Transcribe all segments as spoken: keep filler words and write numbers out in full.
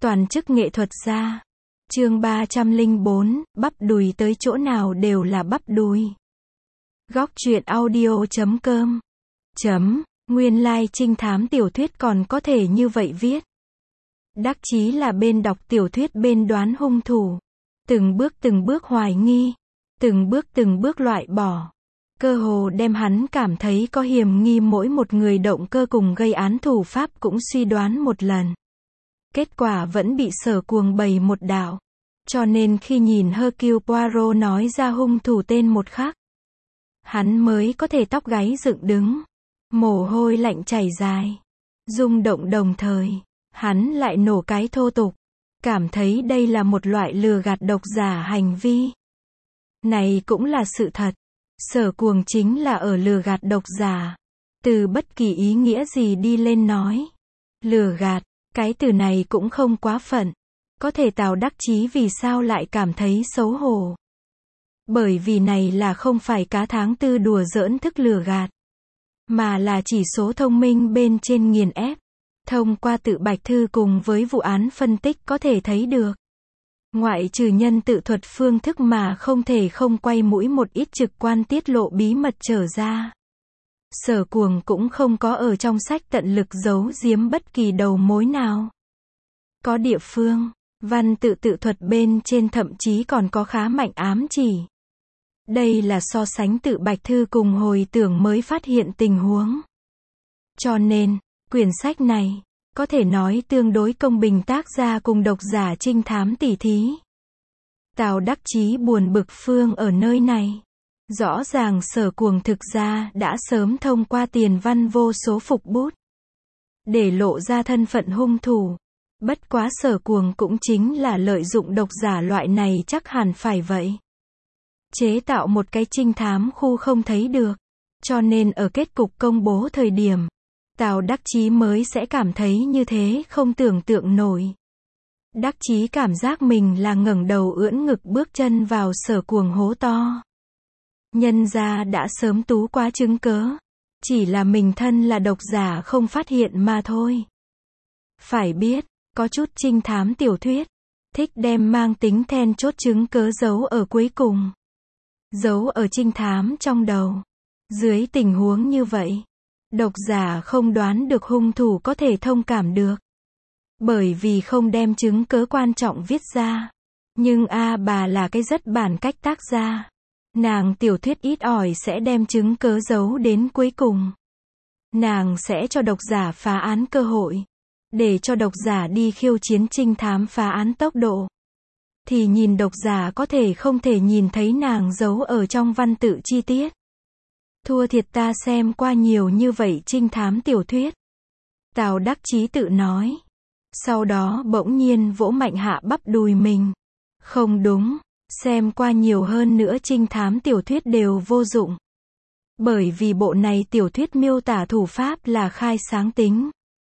Toàn chức nghệ thuật gia. Chương ba trăm lẻ bốn, bắp đùi tới chỗ nào đều là bắp đùi. Góc truyện audio chấm com. Chấm, nguyên lai like trinh thám tiểu thuyết còn có thể như vậy viết. Đắc chí là bên đọc tiểu thuyết bên đoán hung thủ. Từng bước từng bước hoài nghi. Từng bước từng bước loại bỏ. Cơ hồ đem hắn cảm thấy có hiểm nghi mỗi một người động cơ cùng gây án thủ pháp cũng suy đoán một lần. Kết quả vẫn bị Sở Cuồng bày một đạo. Cho nên khi nhìn Hercule Poirot nói ra hung thủ tên một khắc, hắn mới có thể tóc gáy dựng đứng, mồ hôi lạnh chảy dài, rung động đồng thời, hắn lại nổ cái thô tục, cảm thấy đây là một loại lừa gạt độc giả hành vi. Này cũng là sự thật, Sở Cuồng chính là ở lừa gạt độc giả, từ bất kỳ ý nghĩa gì đi lên nói. Lừa gạt, cái từ này cũng không quá phận. Có thể Tào Đắc Chí vì sao lại cảm thấy xấu hổ? Bởi vì này là không phải cá tháng tư đùa giỡn thức lừa gạt, mà là chỉ số thông minh bên trên nghiền ép. Thông qua tự bạch thư cùng với vụ án phân tích có thể thấy được. Ngoại trừ nhân tự thuật phương thức mà không thể không quay mũi một ít trực quan tiết lộ bí mật trở ra. Sở Cuồng cũng không có ở trong sách tận lực giấu giếm bất kỳ đầu mối nào. Có địa phương, văn tự tự thuật bên trên thậm chí còn có khá mạnh ám chỉ. Đây là so sánh tự bạch thư cùng hồi tưởng mới phát hiện tình huống. Cho nên, quyển sách này, có thể nói tương đối công bình tác gia cùng độc giả trinh thám tỉ thí. Tào Đắc Chí buồn bực phương ở nơi này. Rõ ràng Sở Cuồng thực ra đã sớm thông qua tiền văn vô số phục bút, để lộ ra thân phận hung thủ. Bất quá Sở Cuồng cũng chính là lợi dụng độc giả loại này chắc hẳn phải vậy. Chế tạo một cái trinh thám khu không thấy được. Cho nên ở kết cục công bố thời điểm, Tào Đắc Chí mới sẽ cảm thấy như thế không tưởng tượng nổi. Đắc Chí cảm giác mình là ngẩng đầu ưỡn ngực bước chân vào Sở Cuồng hố to. Nhân gia đã sớm tú quá chứng cớ. Chỉ là mình thân là độc giả không phát hiện mà thôi. Phải biết, có chút trinh thám tiểu thuyết, thích đem mang tính then chốt chứng cớ giấu ở cuối cùng. Giấu ở trinh thám trong đầu. Dưới tình huống như vậy, độc giả không đoán được hung thủ có thể thông cảm được. Bởi vì không đem chứng cớ quan trọng viết ra. Nhưng a bà là cái rất bản cách tác gia. Nàng tiểu thuyết ít ỏi sẽ đem chứng cớ giấu đến cuối cùng. Nàng sẽ cho độc giả phá án cơ hội. Để cho độc giả đi khiêu chiến trinh thám phá án tốc độ. Thì nhìn độc giả có thể không thể nhìn thấy nàng giấu ở trong văn tự chi tiết. Thua thiệt ta xem qua nhiều như vậy trinh thám tiểu thuyết. Tào Đắc Chí tự nói. Sau đó bỗng nhiên vỗ mạnh hạ bắp đùi mình. Không đúng. Xem qua nhiều hơn nữa trinh thám tiểu thuyết đều vô dụng. Bởi vì bộ này tiểu thuyết miêu tả thủ pháp là khai sáng tính.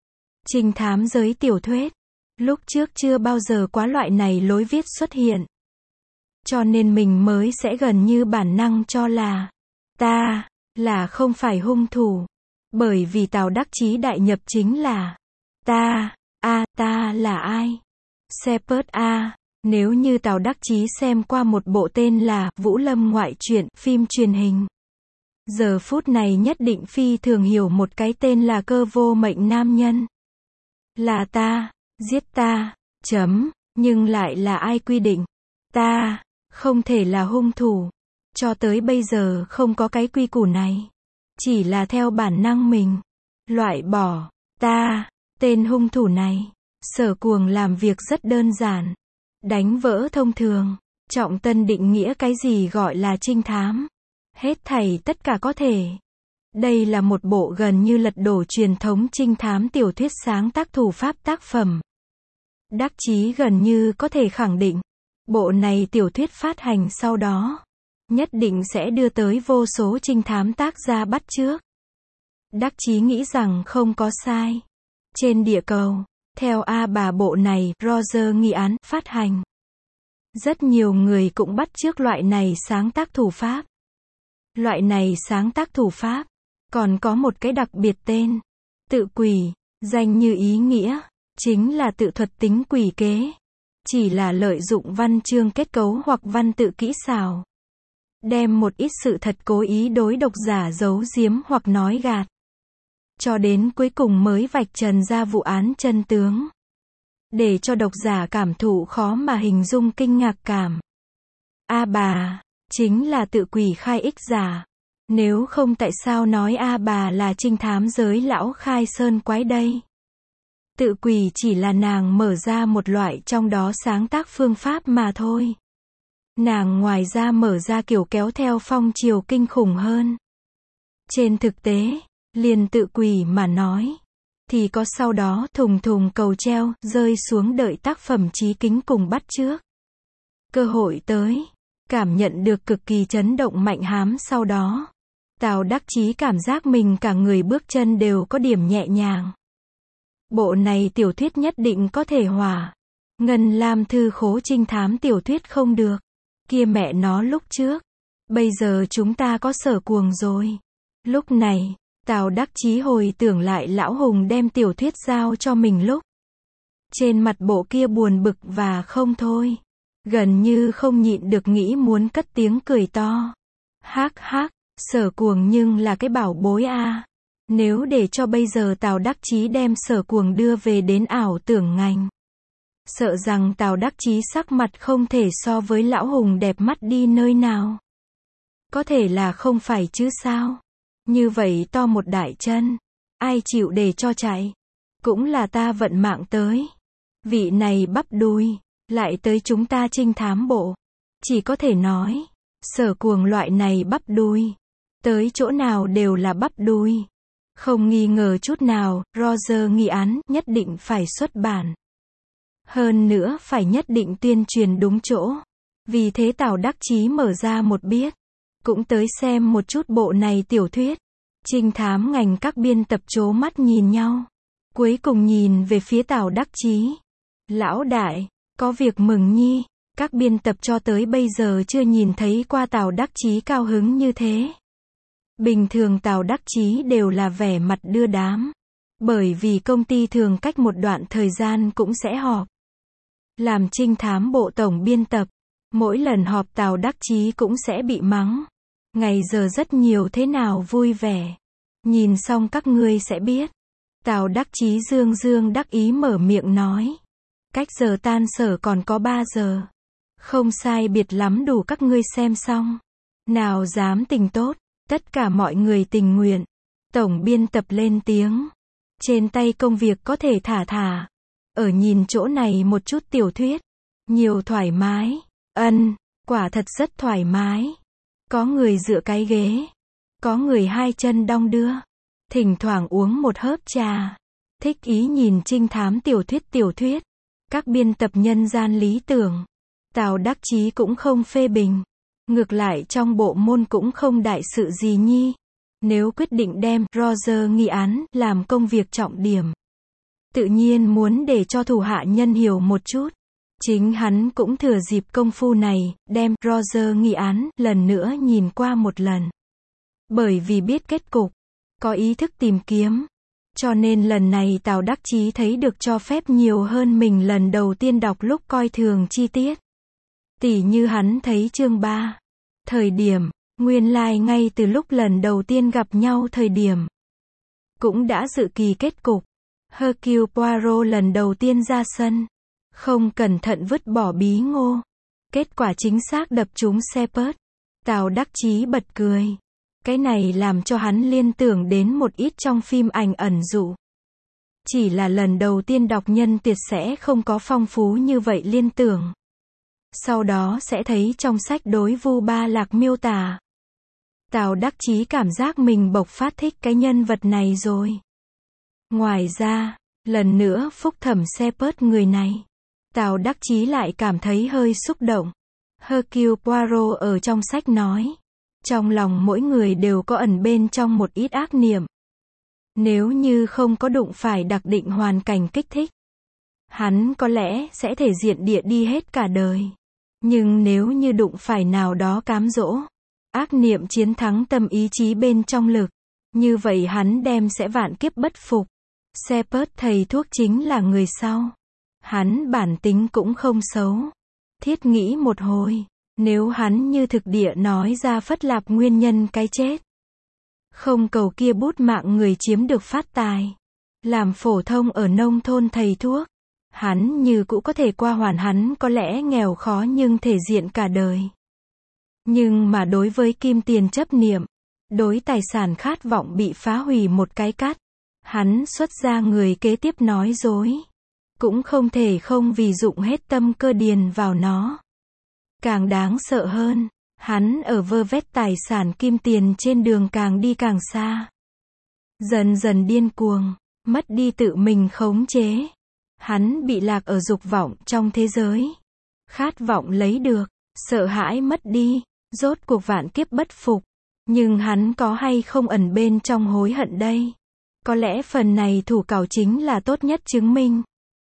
Trinh thám giới tiểu thuyết, lúc trước chưa bao giờ quá loại này lối viết xuất hiện. Cho nên mình mới sẽ gần như bản năng cho là, ta, là không phải hung thủ. Bởi vì Tào Đắc Chí đại nhập chính là, ta, a, ta là ai? Shepard A. Nếu như Tào Đắc Chí xem qua một bộ tên là Vũ Lâm ngoại truyện, phim truyền hình. Giờ phút này nhất định phi thường hiểu một cái tên là Cơ Vô Mệnh nam nhân. Là ta, giết ta, chấm, nhưng lại là ai quy định. Ta, không thể là hung thủ. Cho tới bây giờ không có cái quy củ này. Chỉ là theo bản năng mình. Loại bỏ, ta, tên hung thủ này. Sở Cuồng làm việc rất đơn giản. Đánh vỡ thông thường, trọng tân định nghĩa cái gì gọi là trinh thám. Hết thảy tất cả có thể. Đây là một bộ gần như lật đổ truyền thống trinh thám tiểu thuyết sáng tác thủ pháp tác phẩm. Đắc Chí gần như có thể khẳng định, bộ này tiểu thuyết phát hành sau đó, nhất định sẽ đưa tới vô số trinh thám tác gia bắt chước. Đắc Chí nghĩ rằng không có sai. Trên địa cầu, theo a bà bộ này, Roger nghi án, phát hành. Rất nhiều người cũng bắt chước loại này sáng tác thủ pháp. Loại này sáng tác thủ pháp, còn có một cái đặc biệt tên. Tự quỷ, danh như ý nghĩa. chính là tự thuật tính quỷ kế. Chỉ là lợi dụng văn chương kết cấu hoặc văn tự kỹ xảo. Đem một ít sự thật cố ý đối độc giả giấu giếm hoặc nói gạt. Cho đến cuối cùng mới vạch trần ra vụ án chân tướng. Để cho độc giả cảm thụ khó mà hình dung kinh ngạc cảm. A Bà, chính là tự quỷ khai ích giả. Nếu không tại sao nói A Bà là trinh thám giới lão khai sơn quái đây? Tự quỷ chỉ là nàng mở ra một loại trong đó sáng tác phương pháp mà thôi. Nàng ngoài ra mở ra kiểu kéo theo phong chiều kinh khủng hơn. Trên thực tế, liền tự quỷ mà nói, thì có sau đó thùng thùng cầu treo, rơi xuống đợi tác phẩm chí kính cùng bắt chước. Cơ hội tới, cảm nhận được cực kỳ chấn động mạnh hám sau đó. Tào Đắc Chí cảm giác mình cả người bước chân đều có điểm nhẹ nhàng. Bộ này tiểu thuyết nhất định có thể hỏa. Ngân Lam thư khố trinh thám tiểu thuyết không được. Kia mẹ nó lúc trước. Bây giờ chúng ta có Sở Cuồng rồi. Lúc này, Tào Đắc Chí hồi tưởng lại lão Hùng đem tiểu thuyết giao cho mình lúc. Trên mặt bộ kia buồn bực và không thôi. Gần như không nhịn được nghĩ muốn cất tiếng cười to. Hác hác, Sở Cuồng nhưng là cái bảo bối a. Nếu để cho bây giờ Tào Đắc Chí đem Sở Cuồng đưa về đến ảo tưởng ngành. Sợ rằng Tào Đắc Chí sắc mặt không thể so với lão Hùng đẹp mắt đi nơi nào. Có thể là không phải chứ sao? Như vậy to một đại chân. Ai chịu để cho chạy? Cũng là ta vận mạng tới. Vị này bắp đùi. Lại tới chúng ta trinh thám bộ. Chỉ có thể nói. Sở Cuồng loại này bắp đùi. Tới chỗ nào đều là bắp đùi. Không nghi ngờ chút nào, Roger nghi án nhất định phải xuất bản. Hơn nữa phải nhất định tuyên truyền đúng chỗ. Vì thế Tào Đắc Chí mở ra một biết. Cũng tới xem một chút bộ này tiểu thuyết. Trinh thám ngành các biên tập trố mắt nhìn nhau. Cuối cùng nhìn về phía Tào Đắc Chí. Lão đại, có việc mừng nhi. Các biên tập cho tới bây giờ chưa nhìn thấy qua Tào Đắc Chí cao hứng như thế. Bình thường Tào Đắc Chí đều là vẻ mặt đưa đám. Bởi vì công ty thường cách một đoạn thời gian cũng sẽ họp. Làm trinh thám bộ tổng biên tập. Mỗi lần họp Tào Đắc Chí cũng sẽ bị mắng. Ngày giờ rất nhiều thế nào vui vẻ. Nhìn xong các ngươi sẽ biết. Tào Đắc Chí dương dương đắc ý mở miệng nói. Cách giờ tan sở còn có ba giờ. Không sai biệt lắm đủ các ngươi xem xong. Nào dám tình tốt. Tất cả mọi người tình nguyện. Tổng biên tập lên tiếng. Trên tay công việc có thể thả thả. Ở nhìn chỗ này một chút tiểu thuyết. Nhiều thoải mái. Ân, quả thật rất thoải mái. Có người dựa cái ghế. Có người hai chân đong đưa. Thỉnh thoảng uống một hớp trà. Thích ý nhìn trinh thám tiểu thuyết tiểu thuyết. Các biên tập nhân gian lý tưởng. Tào Đắc Chí cũng không phê bình. Ngược lại trong bộ môn cũng không đại sự gì nhi. Nếu quyết định đem Roger nghi án làm công việc trọng điểm. Tự nhiên muốn để cho thủ hạ nhân hiểu một chút. Chính hắn cũng thừa dịp công phu này, đem Roger nghi án lần nữa nhìn qua một lần. Bởi vì biết kết cục, có ý thức tìm kiếm. Cho nên lần này Tào Đắc Chí thấy được cho phép nhiều hơn mình lần đầu tiên đọc lúc coi thường chi tiết. Tỉ như hắn thấy chương ba. Thời điểm, nguyên lai like ngay từ lúc lần đầu tiên gặp nhau thời điểm. Cũng đã dự kỳ kết cục. Hercule Poirot lần đầu tiên ra sân. Không cẩn thận vứt bỏ bí ngô. Kết quả chính xác đập trúng Shepard. Tào Đắc Chí bật cười. Cái này làm cho hắn liên tưởng đến một ít trong phim ảnh ẩn dụ. Chỉ là lần đầu tiên đọc nhân tiệt sẽ không có phong phú như vậy liên tưởng. Sau đó sẽ thấy trong sách đối Vu Ba Lạc miêu tả. Tào Đắc Chí cảm giác mình bộc phát thích cái nhân vật này rồi. Ngoài ra, lần nữa phúc thẩm Shepard người này. Tào Đắc Chí lại cảm thấy hơi xúc động. Hercule Poirot ở trong sách nói. Trong lòng mỗi người đều có ẩn bên trong một ít ác niệm. Nếu như không có đụng phải đặc định hoàn cảnh kích thích. Hắn có lẽ sẽ thể diện địa đi hết cả đời. Nhưng nếu như đụng phải nào đó cám dỗ. Ác niệm chiến thắng tâm ý chí bên trong lực. Như vậy hắn đem sẽ vạn kiếp bất phục. Shepard thầy thuốc chính là người sau. Hắn bản tính cũng không xấu. Thiết nghĩ một hồi, nếu hắn như thực địa nói ra phất lạp nguyên nhân cái chết. Không cầu kia bút mạng người chiếm được phát tài. Làm phổ thông ở nông thôn thầy thuốc. Hắn như cũ có thể qua hoàn, hắn có lẽ nghèo khó nhưng thể diện cả đời. Nhưng mà đối với kim tiền chấp niệm, đối tài sản khát vọng bị phá hủy một cái cắt, hắn xuất ra người kế tiếp nói dối. Cũng không thể không vì dụng hết tâm cơ điền vào nó. Càng đáng sợ hơn, hắn ở vơ vét tài sản kim tiền trên đường càng đi càng xa. Dần dần điên cuồng, mất đi tự mình khống chế. Hắn bị lạc ở dục vọng trong thế giới. Khát vọng lấy được, sợ hãi mất đi, rốt cuộc vạn kiếp bất phục. Nhưng hắn có hay không ẩn bên trong hối hận đây? Có lẽ phần này thủ cảo chính là tốt nhất chứng minh.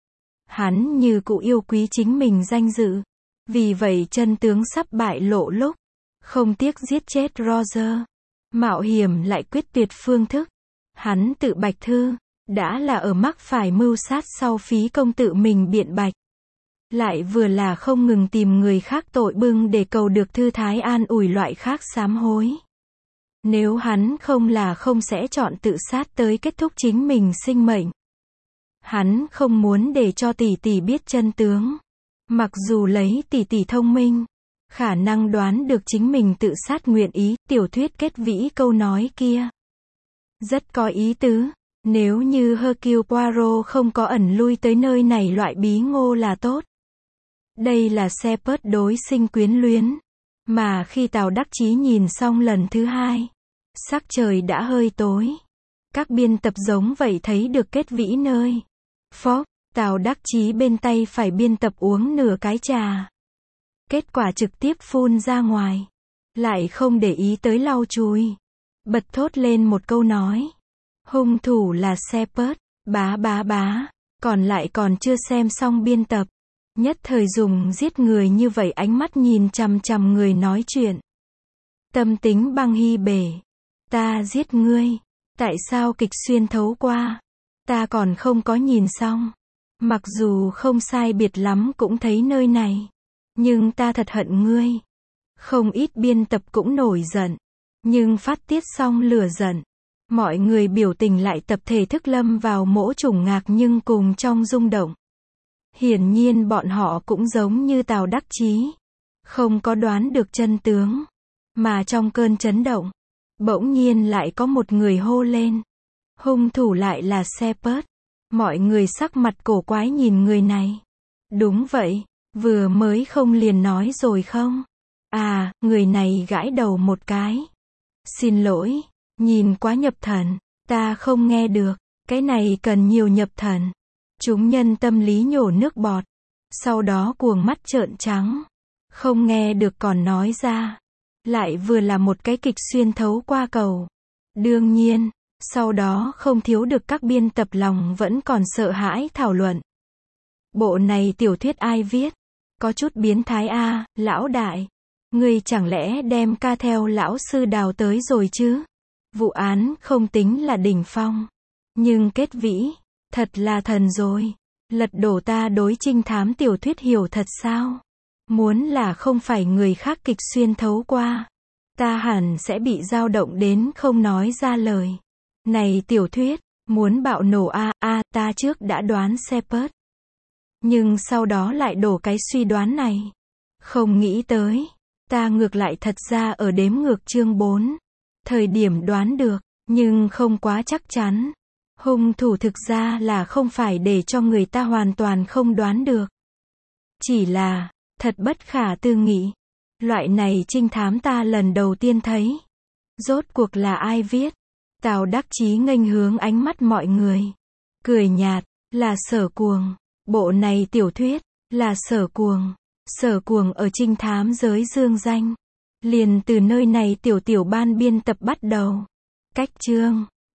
Hắn như cũ yêu quý chính mình danh dự. Vì vậy chân tướng sắp bại lộ lúc, không tiếc giết chết Roger. Mạo hiểm lại quyết tuyệt phương thức. Hắn tự bạch thư, đã là ở mắc phải mưu sát sau phí công tự mình biện bạch. Lại vừa là không ngừng tìm người khác tội bưng để cầu được thư thái an ủi loại khác sám hối. Nếu hắn không là không sẽ chọn tự sát tới kết thúc chính mình sinh mệnh. Hắn không muốn để cho tỷ tỷ biết chân tướng. Mặc dù lấy tỷ tỷ thông minh, khả năng đoán được chính mình tự sát nguyện ý, tiểu thuyết kết vĩ câu nói kia. Rất có ý tứ, nếu như Hercule Poirot không có ẩn lui tới nơi này loại bí ngô là tốt. Đây là Shepard đối sinh quyến luyến. Mà khi Tào Đắc Chí nhìn xong lần thứ hai, sắc trời đã hơi tối. Các biên tập giống vậy thấy được kết vĩ nơi. Phó, Tào Đắc Chí bên tay phải biên tập uống nửa cái trà. Kết quả trực tiếp phun ra ngoài. Lại không để ý tới lau chùi. Bật thốt lên một câu nói. Hung thủ là Shepard, bá bá bá. Còn lại còn chưa xem xong biên tập. Nhất thời dùng giết người như vậy ánh mắt nhìn chằm chằm người nói chuyện. Tâm tính băng hy bể. Ta giết ngươi. Tại sao kịch xuyên thấu qua? Ta còn không có nhìn xong. Mặc dù không sai biệt lắm cũng thấy nơi này. Nhưng ta thật hận ngươi. Không ít biên tập cũng nổi giận. Nhưng phát tiết xong lửa giận. Mọi người biểu tình lại tập thể thức lâm vào mỗ trùng ngạc nhưng cùng trong rung động. Hiển nhiên bọn họ cũng giống như Tào Đắc Chí. Không có đoán được chân tướng. Mà trong cơn chấn động, bỗng nhiên lại có một người hô lên. Hung thủ lại là Shepard. Mọi người sắc mặt cổ quái nhìn người này. Đúng vậy, vừa mới không liền nói rồi không? À, người này gãi đầu một cái. Xin lỗi, nhìn quá nhập thần, ta không nghe được, cái này cần nhiều nhập thần. Chúng nhân tâm lý nhổ nước bọt. Sau đó cuồng mắt trợn trắng. Không nghe được còn nói ra. Lại vừa là một cái kịch xuyên thấu qua cầu. Đương nhiên, sau đó không thiếu được các biên tập lòng vẫn còn sợ hãi thảo luận. Bộ này tiểu thuyết ai viết? Có chút biến thái a, à, lão đại. Ngươi chẳng lẽ đem ca theo lão sư Đào tới rồi chứ? Vụ án không tính là đỉnh phong. Nhưng kết vĩ, thật là thần rồi. Lật đổ ta đối trinh thám tiểu thuyết hiểu thật sao? Muốn là không phải người khác kịch xuyên thấu qua. Ta hẳn sẽ bị dao động đến không nói ra lời. Này tiểu thuyết, muốn bạo nổ a a à, ta trước đã đoán Shepard. Nhưng sau đó lại đổ cái suy đoán này. Không nghĩ tới. Ta ngược lại thật ra ở đếm ngược chương bốn. Thời điểm đoán được, nhưng không quá chắc chắn. Hung thủ thực ra là không phải để cho người ta hoàn toàn không đoán được. Chỉ là, thật bất khả tư nghị. Loại này trinh thám ta lần đầu tiên thấy. Rốt cuộc là ai viết? Tào Đắc Chí nghênh hướng ánh mắt mọi người. Cười nhạt, là Sở Cuồng. Bộ này tiểu thuyết, là Sở Cuồng. Sở Cuồng ở trinh thám giới dương danh. Liền từ nơi này tiểu tiểu ban biên tập bắt đầu. Cách chương.